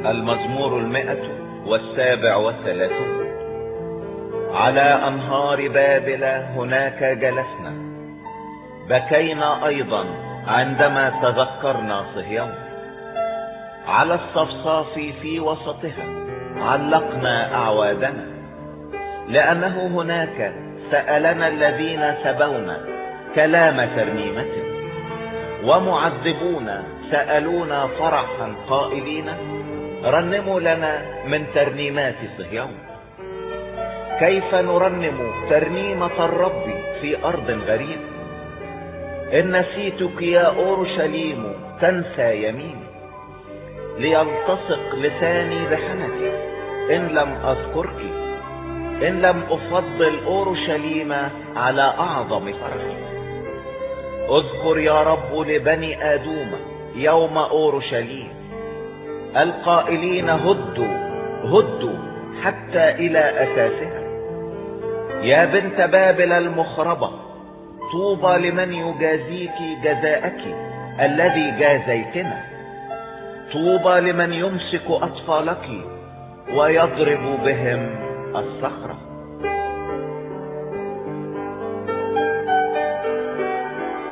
المزمور 137. على أنهار بابل هناك جلسنا، بكينا أيضا عندما تذكرنا صهيون. على الصفصاف في وسطها علقنا أعوادنا، لأنه هناك سألنا الذين سبونا كلام ترنيمة، ومعذبون سألونا فرحا قائلين: رنموا لنا من ترنيمات صهيون. كيف نرنم ترنيمة الرب في أرض غريب؟ إن نسيتك يا أورشليم تنسى يميني، ليلتصق لساني بحنكي إن لم أذكرك، إن لم أفضل أورشليم على أعظم فرحي. اذكر يا رب لبني آدوم يوم أورشليم، القائلين هدوا هدوا حتى إلى أساسها. يا بنت بابل المخربة، طوبى لمن يجازيك جزاءك الذي جازيتنا. طوبى لمن يمسك أطفالك ويضرب بهم الصخرة.